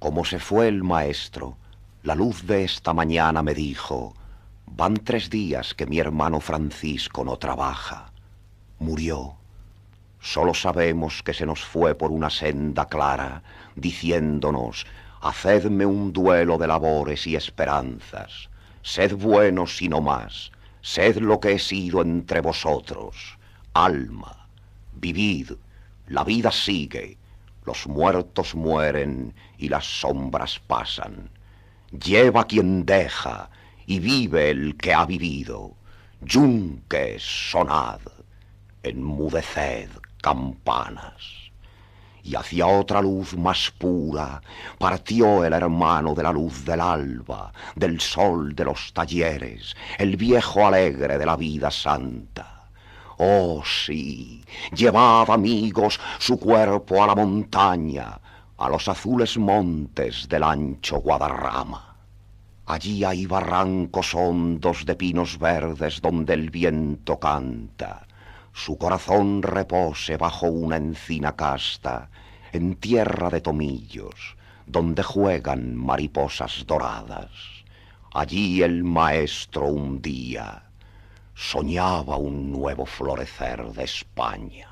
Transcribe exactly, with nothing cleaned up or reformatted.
Como se fue el maestro, la luz de esta mañana me dijo: van tres días que mi hermano Francisco no trabaja. Murió. Solo sabemos que se nos fue por una senda clara, diciéndonos: hacedme un duelo de labores y esperanzas. Sed buenos y no más. Sed lo que he sido entre vosotros. Alma, vivid. La vida sigue. Los muertos mueren y las sombras pasan. Lleva quien deja y vive el que ha vivido. Yunques, sonad. Enmudeced, campanas. Y hacia otra luz más pura partió el hermano de la luz del alba, del sol de los talleres, el viejo alegre de la vida santa. Oh sí, llevad amigos su cuerpo a la montaña, a los azules montes del ancho Guadarrama. Allí hay barrancos hondos de pinos verdes donde el viento canta. Su corazón repose bajo una encina casta, en tierra de tomillos, donde juegan mariposas doradas. Allí el maestro un día soñaba un nuevo florecer de España.